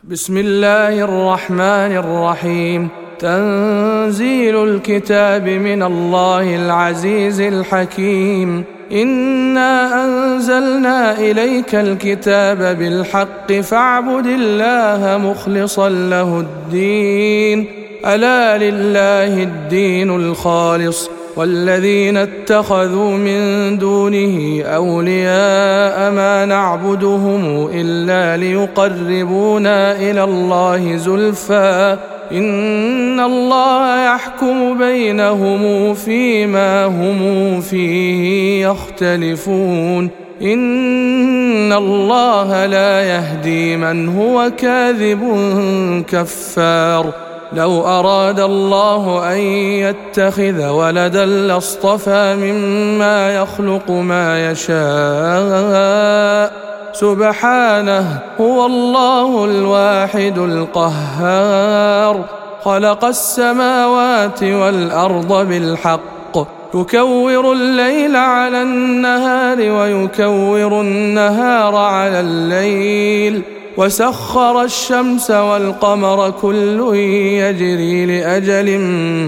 بسم الله الرحمن الرحيم. تنزيل الكتاب من الله العزيز الحكيم. إنا أنزلنا إليك الكتاب بالحق فاعبد الله مخلصا له الدين. ألا لله الدين الخالص والذين اتخذوا من دونه أولياء ما نعبدهم إلا ليقربونا إلى الله زلفى إن الله يحكم بينهم فيما هم فيه يختلفون. إن الله لا يهدي من هو كاذب كفار. لو أراد الله أن يتخذ ولدا لاصطفى مما يخلق ما يشاء سبحانه هو الله الواحد القهار. خلق السماوات والأرض بالحق يكور الليل على النهار ويكور النهار على الليل وسخر الشمس والقمر كل يجري لأجل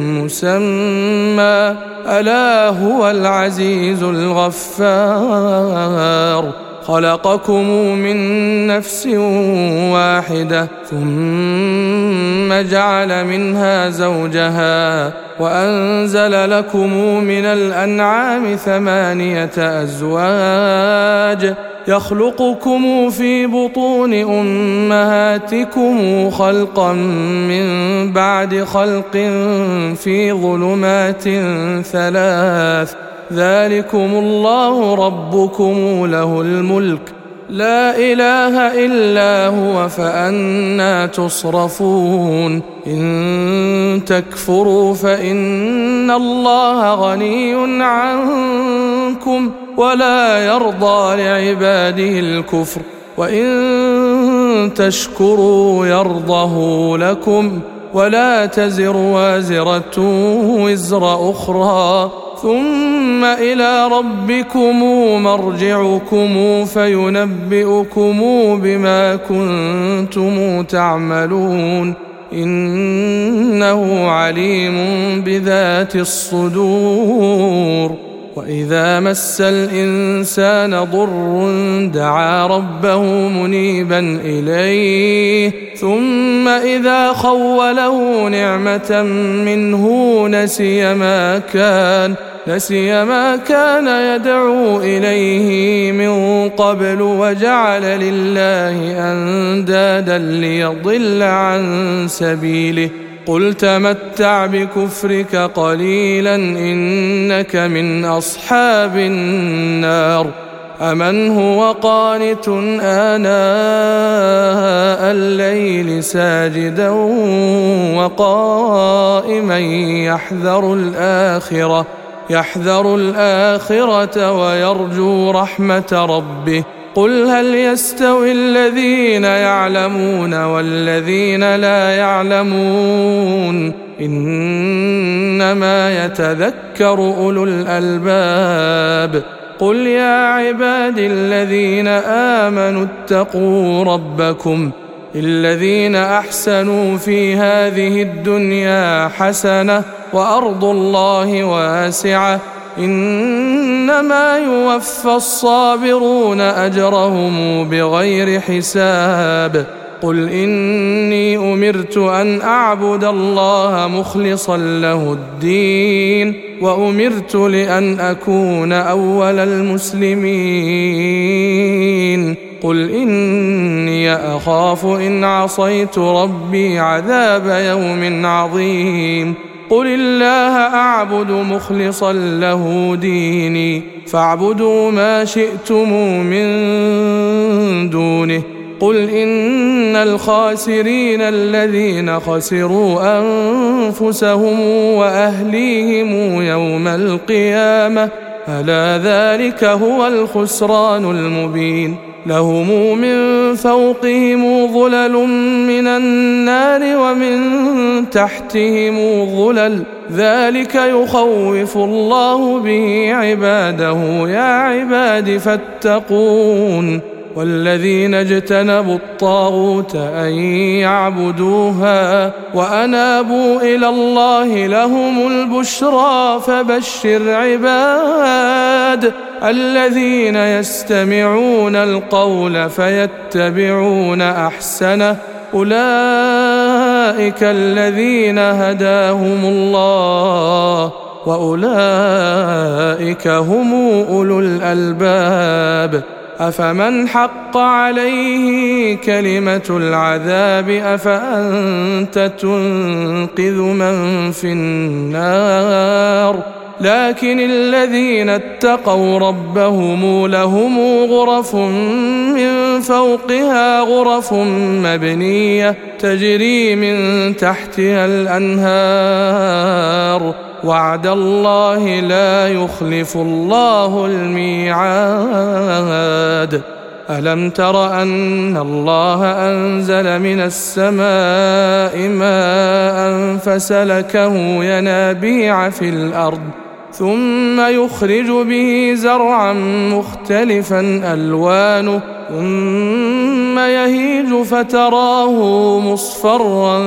مسمى ألا هو العزيز الغفار. خلقكم من نفس واحدة ثم جعل منها زوجها وأنزل لكم من الأنعام 8 أزواج يخلقكم في بطون أمهاتكم خلقا من بعد خلق في ظلمات 3 ذلكم الله ربكم له الملك لا إله إلا هو فأنى تصرفون. إن تكفروا فإن الله غني عنكم ولا يرضى لعباده الكفر وإن تشكروا يرضه لكم ولا تزر وازرة وزر أخرى ثم إلى ربكم مرجعكم فينبئكم بما كنتم تعملون إنه عليم بذات الصدور. وإذا مس الإنسان ضر دعا ربه منيبا إليه ثم إذا خوله نعمة منه نسي ما كان يدعو إليه من قبل وجعل لله أندادا ليضل عن سبيله. قل تمتع بكفرك قليلا إنك من أصحاب النار. أمن هو قانت آناء الليل ساجدا وقائما يحذر الآخرة ويرجو رحمة ربه. قل هل يستوي الذين يعلمون والذين لا يعلمون إنما يتذكر أولو الألباب. قل يا عبادي الذين آمنوا اتقوا ربكم الذين أحسنوا في هذه الدنيا حسنة وأرض الله واسعة إنما يوفى الصابرون أجرهم بغير حساب. قل إني أمرت أن أعبد الله مخلصا له الدين وأمرت لأن أكون أول المسلمين. قل إني أخاف إن عصيت ربي عذاب يوم عظيم. قل الله أعبد مخلصا له ديني فاعبدوا ما شئتم من دونه. قل إن الخاسرين الذين خسروا أنفسهم وأهليهم يوم القيامة ألا ذلك هو الخسران المبين. لهم من فوقهم ظلل من النار ومن تحتهم ظلل ذلك يخوف الله به عباده يا عباد فاتقون. والذين اجتنبوا الطاغوت أن يعبدوها وأنابوا إلى الله لهم البشرى فبشر عباد الذين يستمعون القول فيتبعون أحسنه أولئك الذين هداهم الله وأولئك هم أولو الألباب أفمن حق عليه كلمة العذاب أفأنت تنقذ من في النار لكن الذين اتقوا ربهم لهم غرف من فوقها غرف مبنية تجري من تحتها الأنهار وعد الله لا يخلف الله الميعاد ألم تر أن الله أنزل من السماء ماء فسلكه ينابيع في الأرض ثم يخرج به زرعا مختلفا ألوانه ثم يهيج فتراه مصفرا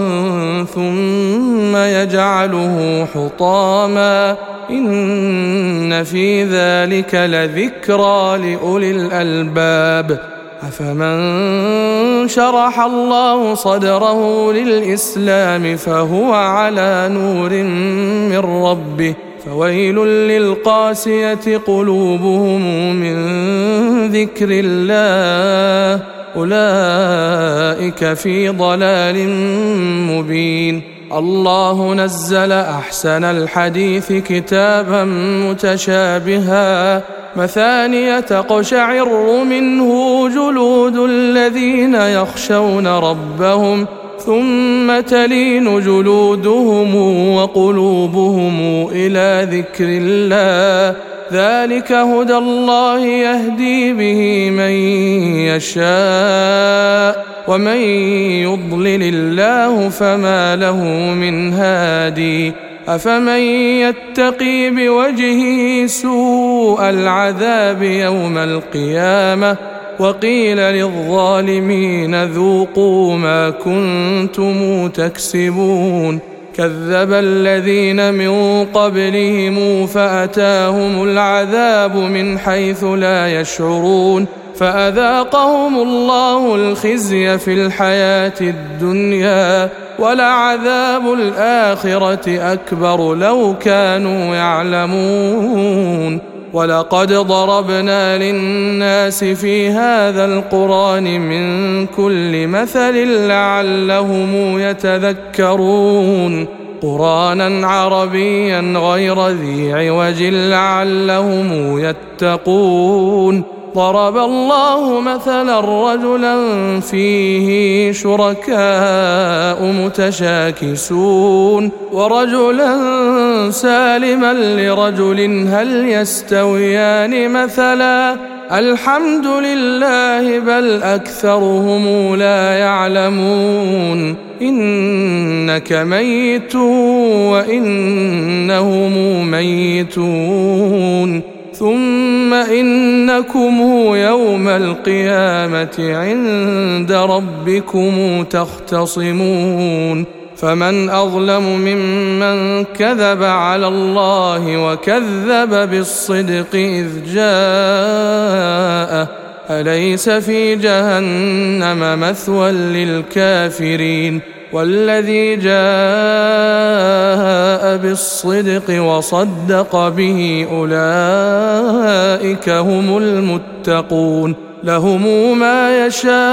ثم يجعله حطاما إن في ذلك لذكرى لأولي الألباب أفمن شرح الله صدره للإسلام فهو على نور من ربه فويل للقاسية قلوبهم من ذكر الله أولئك في ضلال مبين الله نزل أحسن الحديث كتابا متشابها مثانية تقشعر منه جلود الذين يخشون ربهم ثم تلين جلودهم وقلوبهم إلى ذكر الله ذلك هدى الله يهدي به من يشاء ومن يضلل الله فما له من هادي أفمن يتقي بوجهه سوء العذاب يوم القيامة وقيل للظالمين ذوقوا ما كنتم تكسبون كذب الذين من قبلهم فأتاهم العذاب من حيث لا يشعرون فأذاقهم الله الخزي في الحياة الدنيا ولعذاب الآخرة أكبر لو كانوا يعلمون ولقد ضربنا للناس في هذا القرآن من كل مثل لعلهم يتذكرون قرآنا عربيا غير ذي عوج لعلهم يتقون ضرب الله مثلا رجلا فيه شركاء متشاكسون ورجلا سالما لرجل هل يستويان مثلا الحمد لله بل أكثرهم لا يعلمون إنك ميت وإنهم ميتون ثم إنكم يوم القيامة عند ربكم تختصمون فمن أظلم ممن كذب على الله وكذب بالصدق إذ جاءه أليس في جهنم مثوى للكافرين والذي جاء بالصدق وصدق به أولئك هم المتقون لهم ما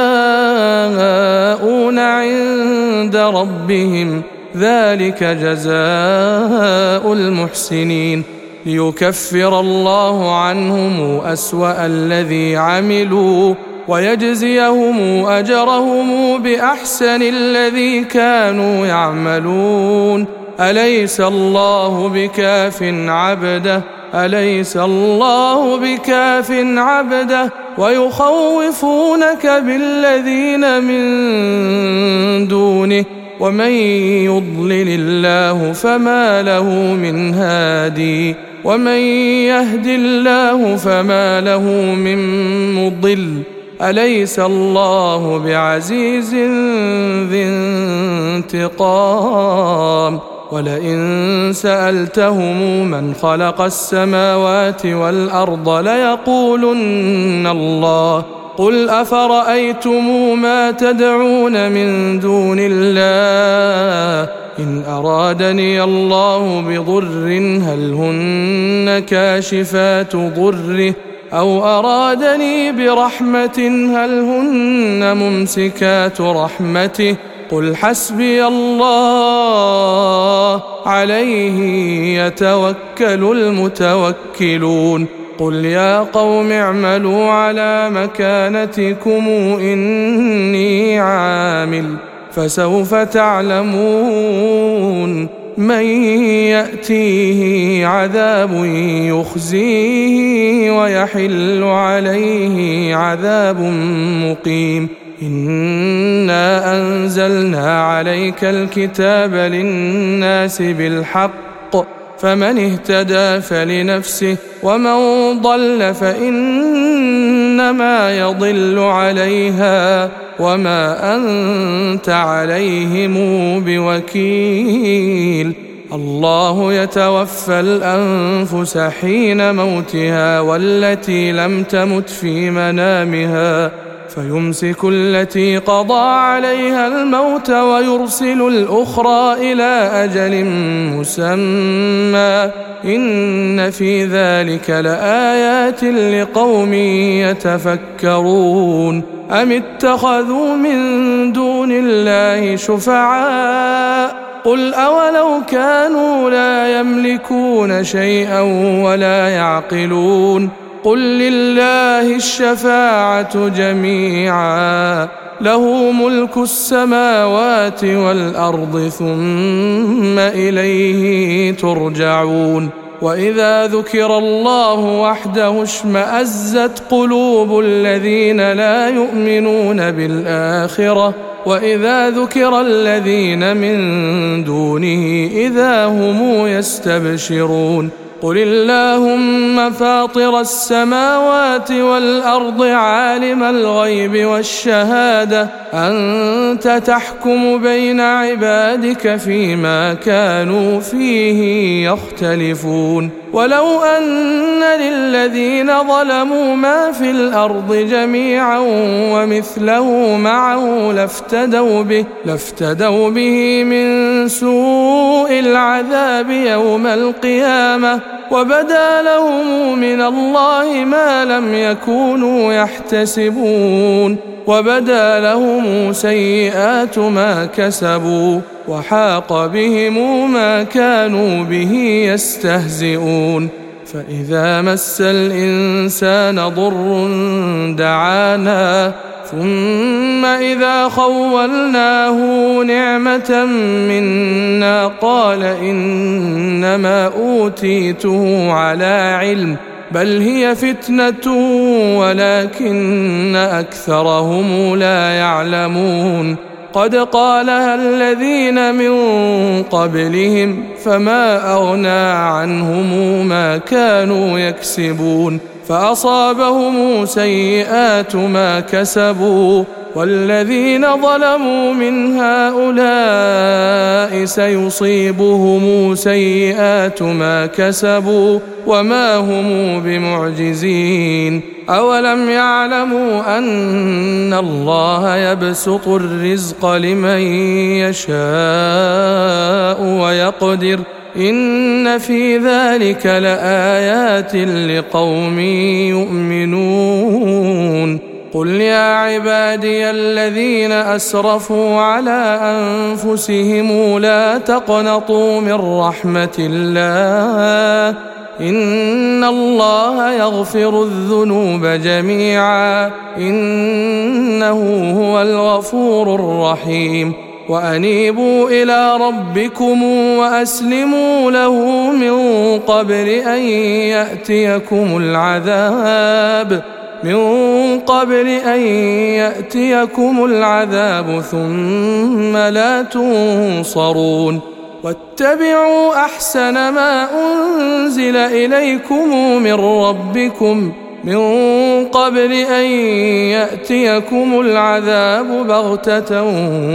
يشاءون عند ربهم ذلك جزاء المحسنين ليكفر الله عنهم أسوأ الذي عملوا ويجزيهم أجرهم بأحسن الذي كانوا يعملون أليس الله بكاف عبده أليس الله بكاف عبده ويخوفونك بالذين من دونه ومن يضلل الله فما له من هادي ومن يهد الله فما له من مضل أليس الله بعزيز ذي انتقام ولئن سألتهم من خلق السماوات والأرض ليقولن الله قل أفرأيتم ما تدعون من دون الله إن أرادني الله بضر هل هن كاشفات ضره أو أرادني برحمة هل هن ممسكات رحمته قل حسبي الله عليه يتوكل المتوكلون قل يا قوم اعملوا على مكانتكم إني عامل فسوف تعلمون من يأتيه عذاب يخزيه ويحل عليه عذاب مقيم إنا أنزلنا عليك الكتاب للناس بالحق فمن اهتدى فلنفسه ومن ضل فإنما يضل عليها وما أنت عليهم بوكيل الله يتوفى الأنفس حين موتها والتي لم تمت في منامها فيمسك التي قضى عليها الموت ويرسل الأخرى إلى أجل مسمى إن في ذلك لآيات لقوم يتفكرون أم اتخذوا من دون الله شفعاء قل أولو كانوا لا يملكون شيئا ولا يعقلون قل لله الشفاعة جميعا له ملك السماوات والأرض ثم إليه ترجعون وإذا ذكر الله وحده اشمأزت قلوب الذين لا يؤمنون بالآخرة وإذا ذكر الذين من دونه إذا هم يستبشرون قل اللهم فاطر السماوات والأرض عالم الغيب والشهادة أنت تحكم بين عبادك فيما كانوا فيه يختلفون ولو أن للذين ظلموا ما في الأرض جميعا ومثله معه لافتدوا به من سوء العذاب يوم القيامة وبدا لهم من الله ما لم يكونوا يحتسبون وبدا لهم سيئات ما كسبوا وحاق بهم ما كانوا به يستهزئون فإذا مس الإنسان ضر دعانا ثم إذا خولناه نعمة منا قال إنما أوتيته على علم بل هي فتنة ولكن أكثرهم لا يعلمون قد قالها الذين من قبلهم فما أغنى عنهم ما كانوا يكسبون فأصابهم سيئات ما كسبوا والذين ظلموا من هؤلاء سيصيبهم سيئات ما كسبوا وما هم بمعجزين أولم يعلموا أن الله يبسط الرزق لمن يشاء ويقدر إن في ذلك لآيات لقوم يؤمنون قل يا عبادي الذين أسرفوا على أنفسهم لا تقنطوا من رحمة الله إن الله يغفر الذنوب جميعا إنه هو الغفور الرحيم وأنيبوا إلى ربكم وأسلموا له من قبل أن يأتيكم العذاب ثم لا تنصرون واتبعوا أحسن ما أنزل إليكم من ربكم من قبل أن يأتيكم العذاب بغتة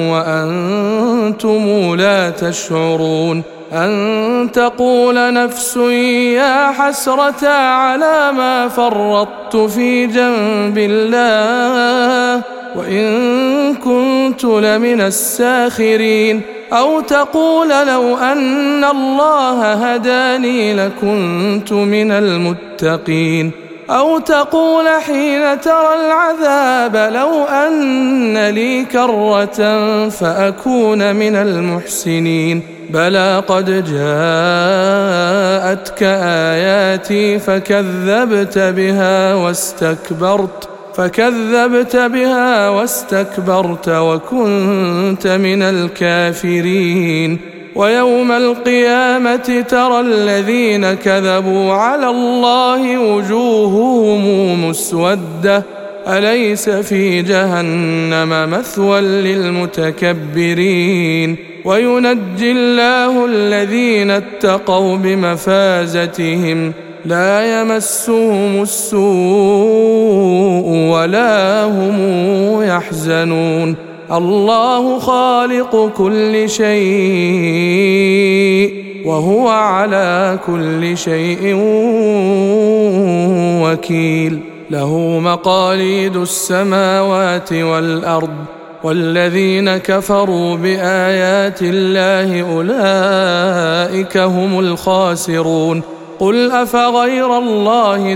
وأنتم لا تشعرون أن تقول نفس يا حسرة على ما فرطت في جنب الله وإن كنت لمن الساخرين أو تقول لو أن الله هداني لكنت من المتقين أو تقول حين ترى العذاب لو أن لي كرة فأكون من المحسنين بلى قد جاءتك آياتي فكذبت بها واستكبرت وكنت من الكافرين ويوم القيامة ترى الذين كذبوا على الله وجوههم مسودة أليس في جهنم مثوى للمتكبرين وينجي الله الذين اتقوا بمفازتهم لا يمسهم السوء ولا هم يحزنون الله خالق كل شيء وهو على كل شيء وكيل له مقاليد السماوات والأرض والذين كفروا بآيات الله أولئك هم الخاسرون قل أفغير الله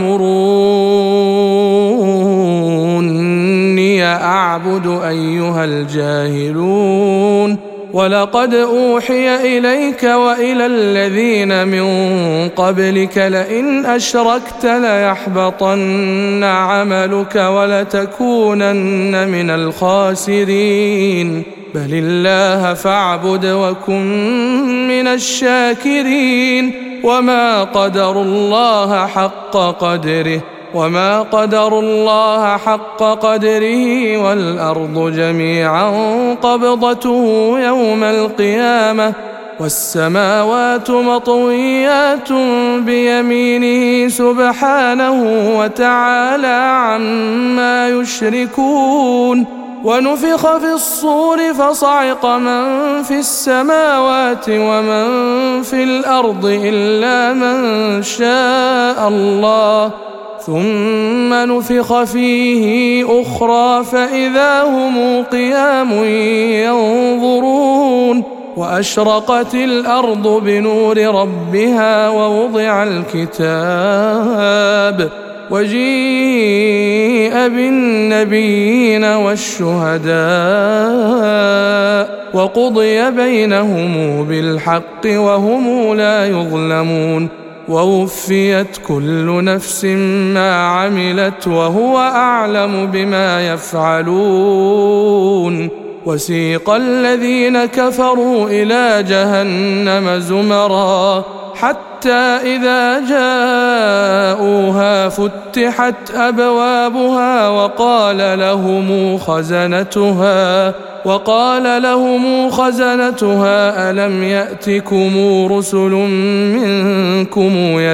تأمروني أعبد أيها الجاهلون ولقد أوحي إليك وإلى الذين من قبلك لئن أشركت ليحبطن عملك ولتكونن من الخاسرين بل الله فاعبد وكن من الشاكرين وما قدروا الله حق قدره والأرض جميعا قبضته يوم القيامة والسماوات مطويات بيمينه سبحانه وتعالى عما يشركون ونفخ في الصور فصعق من في السماوات ومن في الأرض إلا من شاء الله ثم نفخ فيه أخرى فإذا هم قيام ينظرون وأشرقت الأرض بنور ربها ووضع الكتاب وجيء بالنبيين والشهداء وقضي بينهم بالحق وهم لا يظلمون ووفيت كل نفس ما عملت وهو أعلم بما يفعلون وسيق الذين كفروا إلى جهنم زمرا حتى إذا جاءوها فتحت أبوابها وقال لهم خزنتها ألم يأتكم رسل منكم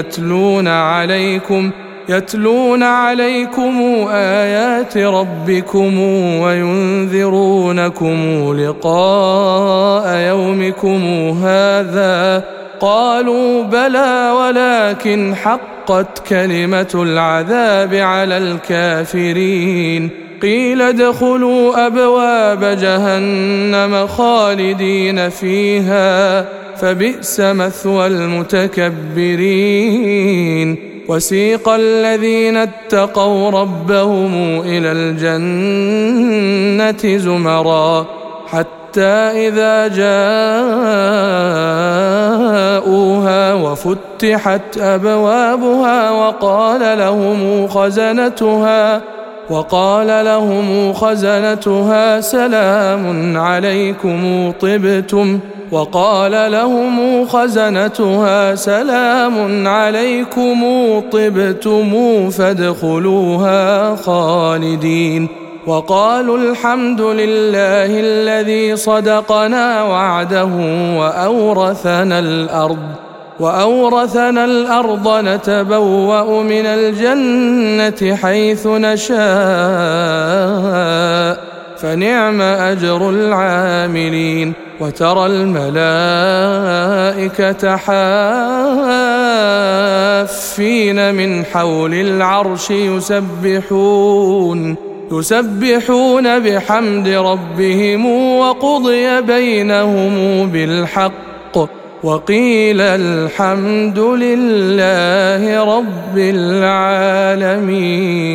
يتلون عليكم آيات ربكم وينذرونكم لقاء يومكم هذا قالوا بلى ولكن حقت كلمة العذاب على الكافرين قيل ادخلوا أبواب جهنم خالدين فيها فبئس مثوى المتكبرين وسيق الذين اتقوا ربهم إلى الجنة زمرا حتى إذا جاءوها وفتحت أبوابها وقال لهم خزنتها سلام عليكم طبتم فادخلوها خالدين وقالوا الحمد لله الذي صدقنا وعده وأورثنا الأرض وأورثنا الأرض نتبوأ من الجنة حيث نشاء فنعم أجر العاملين وترى الملائكة حافين من حول العرش يسبحون بحمد ربهم وقضي بينهم بالحق وقيل الحمد لله رب العالمين.